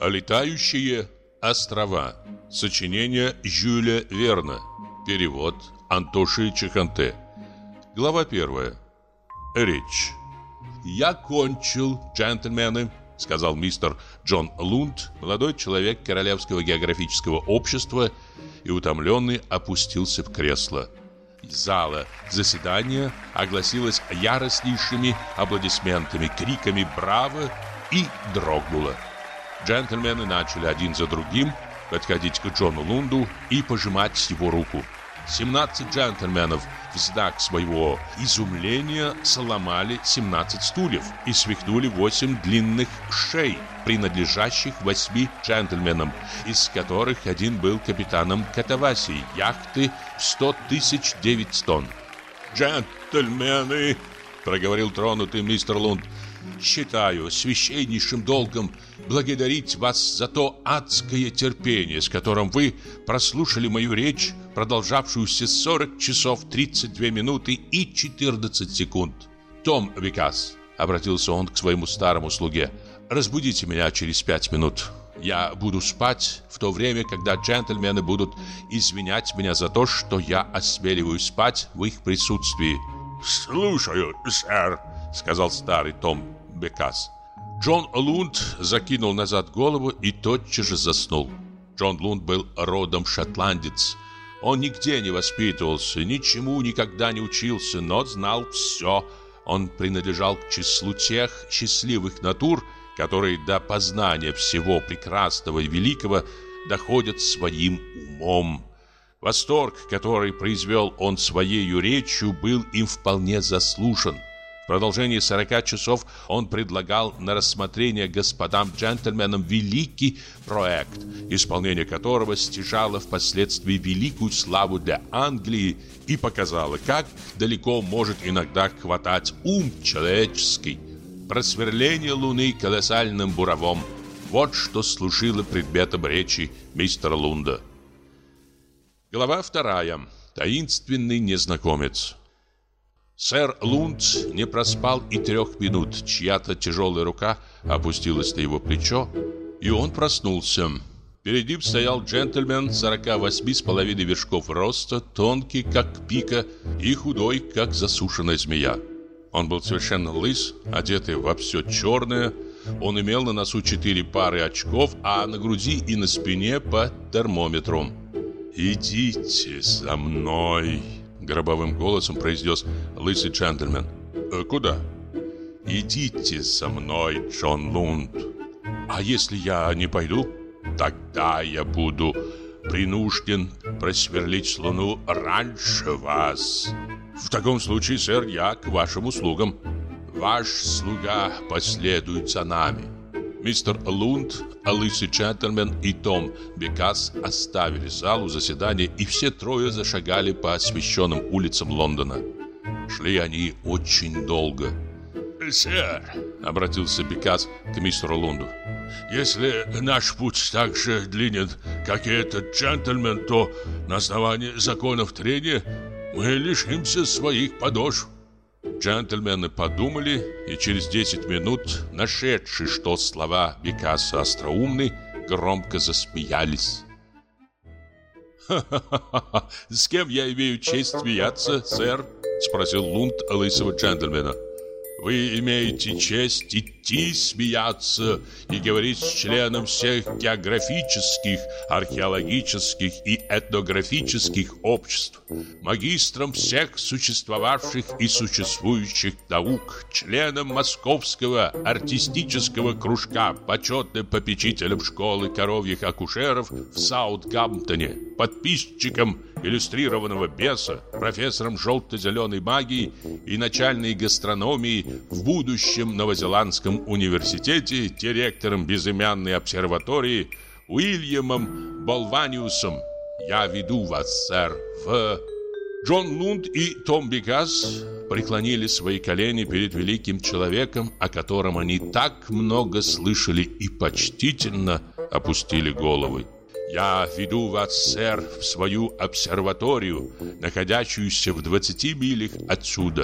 Летающие острова. Сочинение Жюля Верна. Перевод Антоши Чеханте. Глава 1. Речь. «Я кончил, джентльмены», — сказал мистер Джон Лунд, молодой человек Королевского географического общества, и утомленный опустился в кресло. Зала заседания огласилась яростнейшими аплодисментами, криками «Браво!» и дрогнула. Джентльмены начали один за другим подходить к Джону Лунду и пожимать его руку. 17 джентльменов в знак своего изумления сломали 17 стульев и свихнули 8 длинных шей, принадлежащих 8 джентльменам, из которых один был капитаном Катавасии, яхты 100 900 тонн. «Джентльмены!» — проговорил тронутый мистер Лунд. «Считаю священнейшим долгом благодарить вас за то адское терпение, с которым вы прослушали мою речь, продолжавшуюся 40 часов 32 минуты и 14 секунд. Том Викас», — обратился он к своему старому слуге, — «разбудите меня через 5 минут. Я буду спать в то время, когда джентльмены будут извинять меня за то, что я осмеливаюсь спать в их присутствии». «Слушаю, сэр», — сказал старый Том Бекас. Джон Лунд закинул назад голову и тотчас же заснул. Джон Лунд был родом шотландец. Он нигде не воспитывался, ничему никогда не учился, но знал все. Он принадлежал к числу тех счастливых натур, которые до познания всего прекрасного и великого доходят своим умом. Восторг, который произвел он своей речью, был им вполне заслужен. В продолжении 40 часов он предлагал на рассмотрение господам джентльменам великий проект, исполнение которого стяжало впоследствии великую славу для Англии и показало, как далеко может иногда хватать ум человеческий. Просверление Луны колоссальным буровом – вот что служило предметом речи мистера Лунда. Глава 2. Таинственный незнакомец. Сэр Лунд не проспал и 3 минут. Чья-то тяжелая рука опустилась на его плечо, и он проснулся. Перед ним стоял джентльмен 48,5 вершков роста, тонкий, как пика, и худой, как засушенная змея. Он был совершенно лыс, одетый во все черное. Он имел на носу 4 пары очков, а на груди и на спине по термометру. «Идите за мной», — гробовым голосом произнес лысый джентльмен. «Куда?» «Идите за мной, Джон Лунд». «А если я не пойду?» «Тогда я буду принужден просверлить Луну раньше вас». «В таком случае, сэр, я к вашим услугам». «Ваш слуга последует за нами». Мистер Лунд, лысый джентльмен и Том Бекас оставили залу заседания, и все трое зашагали по освещенным улицам Лондона. Шли они очень долго. «Сэр», — обратился Бекас к мистеру Лунду, — «если наш путь так же длинен, как и этот джентльмен, то на основании законов трения мы лишимся своих подошв». Джентльмены подумали, и через 10 минут, нашедшие, что слова Бекаса остроумны, громко засмеялись. «Ха-ха-ха! С кем я имею честь смеяться, сэр?» — спросил Лунд лысого джентльмена. «Вы имеете честь идти смеяться и говорить с членом всех географических, археологических и этнографических обществ, магистром всех существовавших и существующих наук, членом Московского артистического кружка, почетным попечителем школы коровьих акушеров в Саутгемптоне, подписчиком иллюстрированного беса, профессором желто-зеленой магии и начальной гастрономии в будущем Новозеландском университете, директором безымянной обсерватории Уильямом Болваниусом. Я веду вас, сэр, в...» Джон Лунд и Том Бекас преклонили свои колени перед великим человеком, о котором они так много слышали, и почтительно опустили головы. «Я веду вас, сэр, в свою обсерваторию, находящуюся в 20 милях отсюда»,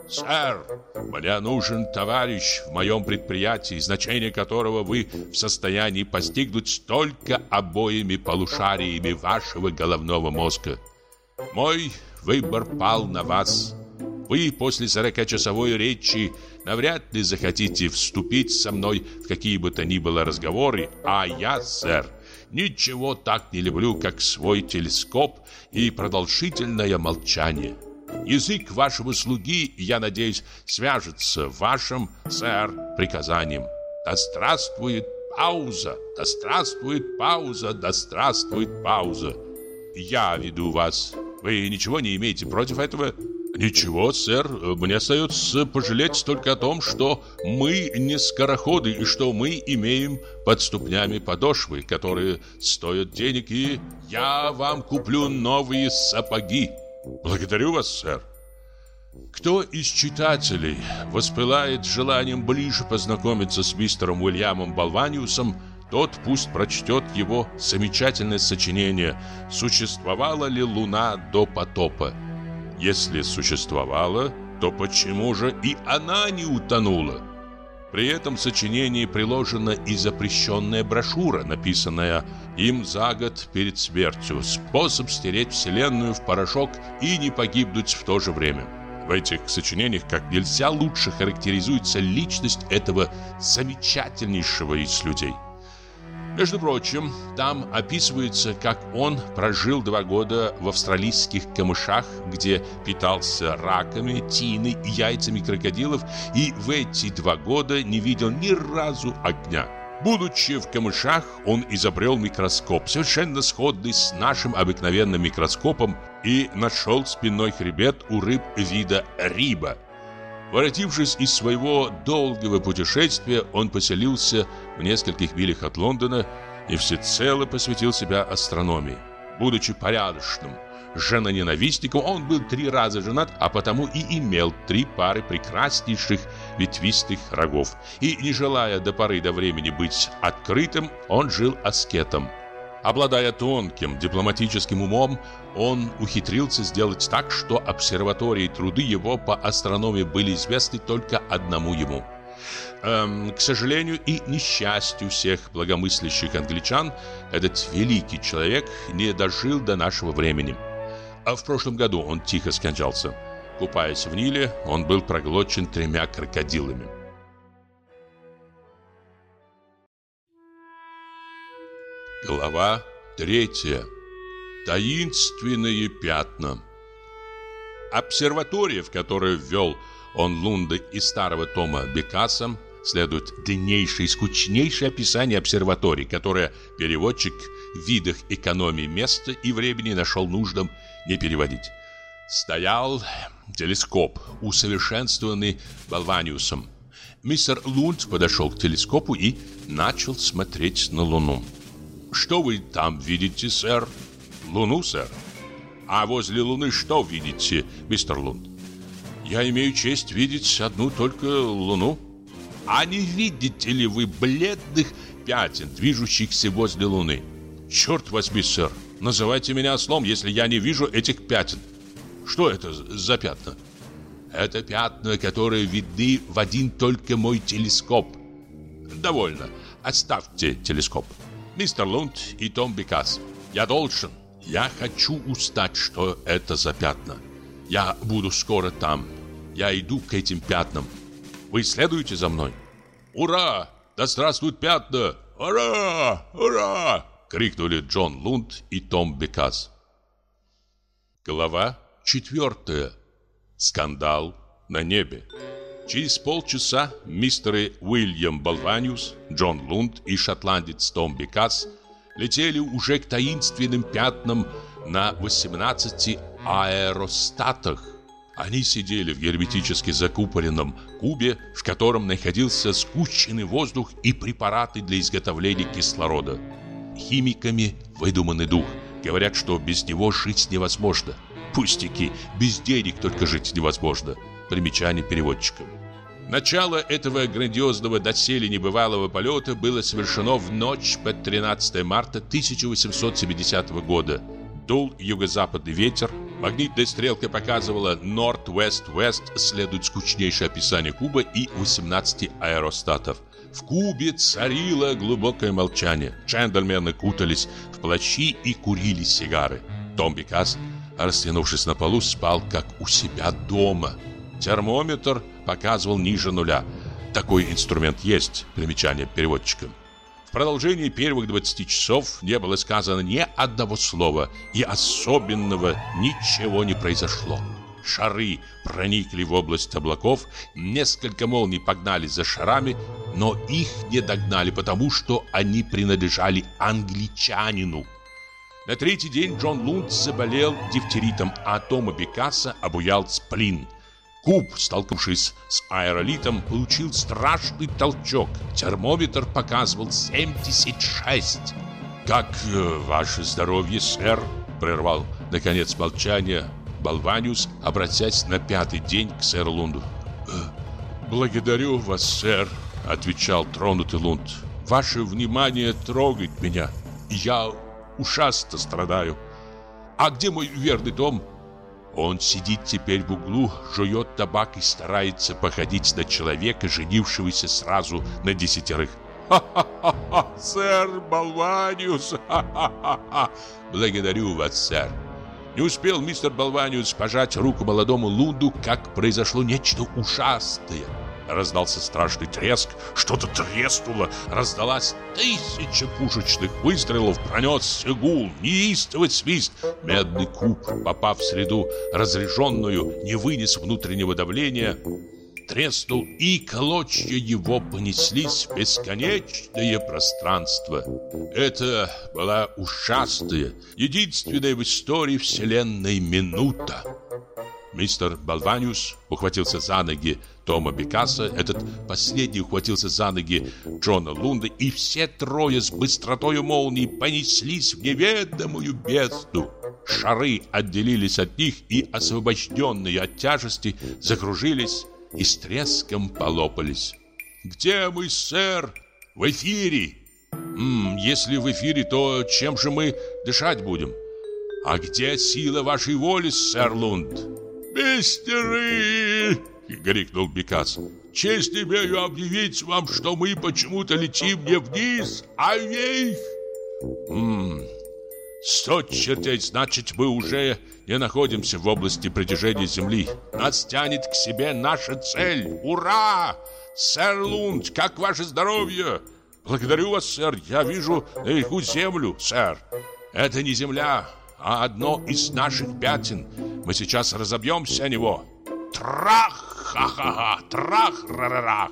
«Сэр, мне нужен товарищ в моем предприятии, значение которого вы в состоянии постигнуть только обоими полушариями вашего головного мозга. Мой выбор пал на вас. Вы после 40-часовой речи навряд ли захотите вступить со мной в какие бы то ни было разговоры, а я, сэр, ничего так не люблю, как свой телескоп и продолжительное молчание. Язык вашего слуги, я надеюсь, свяжется вашим, сэр, приказанием. Да здравствует пауза! Да здравствует пауза! Да здравствует пауза! Я веду вас. Вы ничего не имеете против этого?» «Ничего, сэр. Мне остается пожалеть только о том, что мы не скороходы и что мы имеем под ступнями подошвы, которые стоят денег, и я вам куплю новые сапоги». «Благодарю вас, сэр». Кто из читателей воспылает желанием ближе познакомиться с мистером Уильямом Болваниусом, тот пусть прочтет его замечательное сочинение «Существовала ли Луна до потопа?». Если существовала, то почему же и она не утонула? При этом сочинении приложена и запрещенная брошюра, написанная им за год перед смертью, способ стереть Вселенную в порошок и не погибнуть в то же время. В этих сочинениях как нельзя лучше характеризуется личность этого замечательнейшего из людей. Между прочим, там описывается, как он прожил 2 года в австралийских камышах, где питался раками, тиной и яйцами крокодилов, и в эти 2 года не видел ни разу огня. Будучи в камышах, он изобрел микроскоп, совершенно сходный с нашим обыкновенным микроскопом, и нашел спинной хребет у рыб вида риба. Воротившись из своего долгого путешествия, он поселился в нескольких милях от Лондона и всецело посвятил себя астрономии. Будучи порядочным женоненавистником, он был 3 раза женат, а потому и имел 3 пары прекраснейших ветвистых рогов. И, не желая до поры до времени быть открытым, он жил аскетом. Обладая тонким дипломатическим умом, он ухитрился сделать так, что обсерватории и труды его по астрономии были известны только одному ему. К сожалению и несчастью всех благомыслящих англичан, этот великий человек не дожил до нашего времени. А в прошлом году он тихо скончался. Купаясь в Ниле, он был проглочен 3 крокодилами. Глава 3. Таинственные пятна. Обсерватория, в которую ввел он Лунда из старого тома Бекаса, следует длиннейшее и скучнейшее описание обсерватории, которое переводчик в видах экономии места и времени нашел нужным не переводить. Стоял телескоп, усовершенствованный Болваниусом. Мистер Лунд подошел к телескопу и начал смотреть на Луну. «Что вы там видите, сэр?» «Луну, сэр». «А возле Луны что видите, мистер Лунд?» «Я имею честь видеть одну только Луну». «А не видите ли вы бледных пятен, движущихся возле Луны?» «Черт возьми, сэр, называйте меня ослом, если я не вижу этих пятен». «Что это за пятна?» «Это пятна, которые видны в один только мой телескоп». «Довольно, оставьте телескоп. Мистер Лунд и Том Бекас, я хочу узнать, что это за пятна. Я буду скоро там. Я иду к этим пятнам. Вы следуете за мной?» «Ура! Да здравствуют пятна! Ура! Ура!» — крикнули Джон Лунд и Том Бекас. Глава 4. Скандал на небе. Через полчаса мистеры Уильям Болваниус, Джон Лунд и шотландец Том Бекас летели уже к таинственным пятнам на 18 аэростатах. Они сидели в герметически закупоренном кубе, в котором находился сгущенный воздух и препараты для изготовления кислорода. Химиками выдуманный дух. Говорят, что без него жить невозможно. Пустяки, без денег только жить невозможно. Примечание переводчика. Начало этого грандиозного доселе небывалого полета было совершено в ночь под 13 марта 1870 года. Дул юго-западный ветер, Магнитная стрелка показывала North-West-West, следует скучнейшее описание куба и 18 аэростатов. В кубе царило глубокое молчание. Джентльмены кутались в плащи и курили сигары. Том Бикас, растянувшись на полу, спал как у себя дома. Термометр показывал ниже нуля. Такой инструмент есть, примечание переводчика. В продолжении первых 20 часов не было сказано ни одного слова, и особенного ничего не произошло. Шары проникли в область облаков, несколько молний погнали за шарами, но их не догнали, потому что они принадлежали англичанину. На третий день Джон Лунд заболел дифтеритом, а Тома Бикаса обуял сплин. Куб, столкнувшись с аэролитом, получил страшный толчок. Термометр показывал 76. «Как ваше здоровье, сэр?» — прервал, наконец, молчание Болваниус, обратясь на 5-й день к сэру Лунду. «Благодарю вас, сэр», — отвечал тронутый Лунд. «Ваше внимание трогает меня. Я ужасно страдаю. А где мой верный Том?» «Он сидит теперь в углу, жует табак и старается походить на человека, женившегося сразу на 10. «Ха-ха-ха! Сэр Болваниус! Ха-ха-ха! Благодарю вас, сэр!» Не успел мистер Болваниус пожать руку молодому Лунду, как произошло нечто ужасное. Раздался страшный треск, что-то треснуло, раздалась 1000 пушечных выстрелов, пронесся гул, неистовый свист. Медный куб, попав в среду разряженную, не вынес внутреннего давления, треснул, и клочья его понеслись в бесконечное пространство. Это была ужасная, единственная в истории вселенной минута. Мистер Болваниус ухватился за ноги Тома Бикаса, этот последний ухватился за ноги Джона Лунда, и все трое с быстротою молнии понеслись в неведомую бездну. Шары отделились от них и, освобожденные от тяжести, закружились и с треском полопались. «Где мы, сэр?» «В эфире!» «Если в эфире, то чем же мы дышать будем?» «А где сила вашей воли, сэр Лунд?» «Мистеры!» — крикнул Бикас. «Честь имею объявить вам, что мы почему-то летим не вниз, а вверх!» 100 чертей, значит, мы уже не находимся в области притяжения Земли. Нас тянет к себе наша цель. Ура! Сэр Лунд, как ваше здоровье? Благодарю вас, сэр. Я вижу наверху Землю, сэр. Это не Земля, а одно из наших пятен. Мы сейчас разобьемся о него. Трах! Ха-ха-ха! Трах-ра-ра-рах!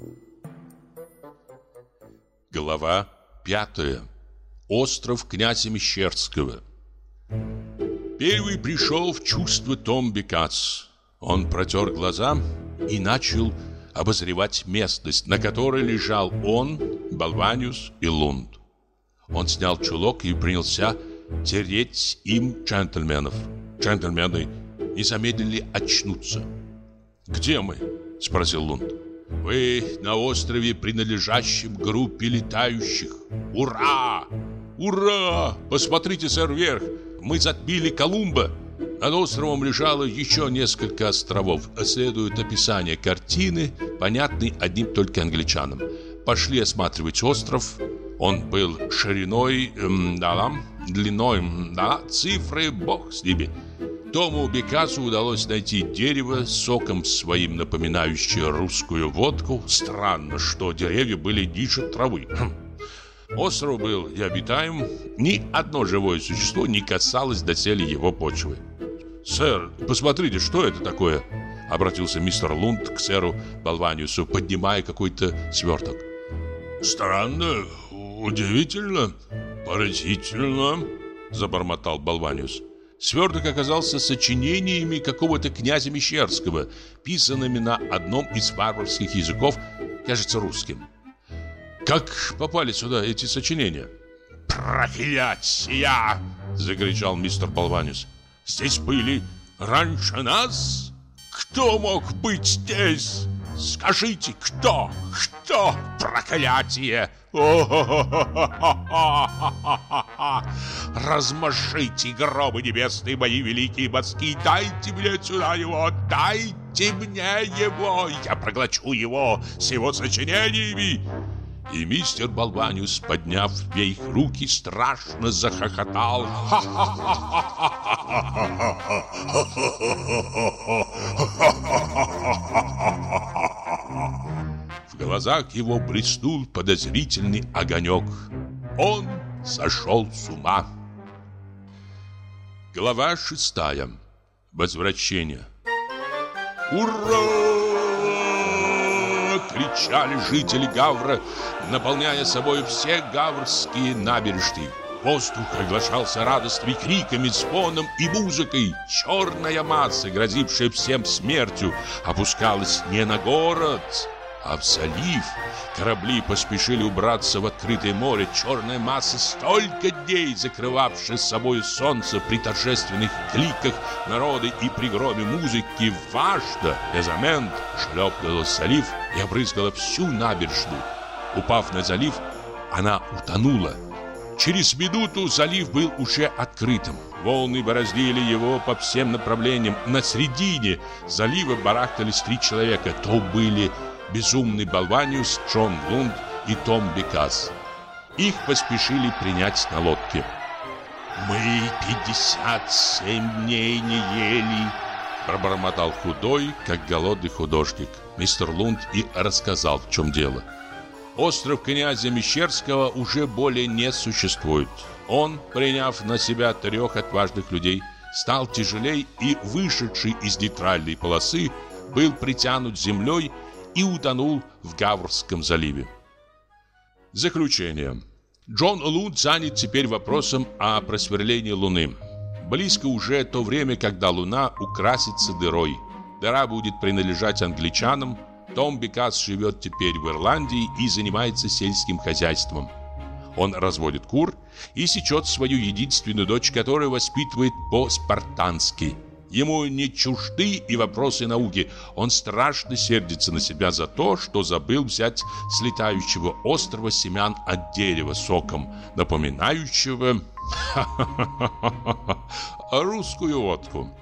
Глава 5. Остров князя Мещерского. Первый пришел в чувство Том Бикас. Он протер глаза и начал обозревать местность, на которой лежал он, Болваниус и Лунд. Он снял чулок и принялся тереть им джентльменов. Джентльмены не замедлили очнуться. «Где мы?» — спросил Лунд. «Вы на острове, принадлежащем группе летающих. Ура! Ура! Посмотрите, сэр, вверх. Мы затмили Колумба». Над островом лежало еще несколько островов. Следует описание картины, понятной одним только англичанам. Пошли осматривать остров. Он был шириной, длиной, цифры, бог с ними. Тому Бикасу удалось найти дерево с соком своим, напоминающее русскую водку. Странно, что деревья были ниже травы. Остров был необитаем. Ни одно живое существо не касалось доселе его почвы. «Сэр, посмотрите, что это такое?» — обратился мистер Лунд к сэру Болваниусу, поднимая какой-то сверток. «Странно, удивительно, поразительно», — забормотал Болваниус. Сверток оказался сочинениями какого-то князя Мещерского, писанными на одном из варварских языков, кажется, русским. «Как попали сюда эти сочинения?» «Проклятья!» — закричал мистер Болваниус. «Здесь были раньше нас? Кто мог быть здесь? Скажите, кто? Кто? Проклятие! Размажите гробы небесные, мои великие мозги. Дайте мне сюда его, дайте мне его. Я проглочу его с его сочинениями. И мистер Болваниус, подняв вверх руки, страшно захохотал. В глазах его блеснул подозрительный огонек. Он сошел с ума. Глава 6. Возвращение. Ура! Кричали жители Гавра, наполняя собой все гаврские набережные. Воздух оглашался радостными криками, звоном и музыкой. Черная масса, грозившая всем смертью, опускалась не на город, а в залив. Корабли поспешили убраться в открытое море. Черная масса, столько дней закрывавшая с собой солнце при торжественных кликах народа и при громе музыки, важно, эзамент, шлепнула в залив и обрызгала всю набережную. Упав на залив, она утонула. Через минуту залив был уже открытым. Волны бороздили его по всем направлениям. На середине залива барахтались 3 человека. То были безумный Болваниус, Джон Лунд и Том Бекас. Их поспешили принять на лодке. «Мы 57 дней не ели», — пробормотал худой, как голодный художник, мистер Лунд, и рассказал, в чем дело. Остров князя Мещерского уже более не существует. Он, приняв на себя 3 отважных людей, стал тяжелей и, вышедший из нейтральной полосы, был притянут землей и утонул в Гаврском заливе. Заключение. Джон Лунд занят теперь вопросом о просверлении Луны. Близко уже то время, когда Луна украсится дырой. Дыра будет принадлежать англичанам. Том Бекас живет теперь в Ирландии и занимается сельским хозяйством. Он разводит кур и сечет свою единственную дочь, которую воспитывает по-спартански. Ему не чужды и вопросы науки. Он страшно сердится на себя за то, что забыл взять с летающего острова семян от дерева соком, напоминающего русскую водку.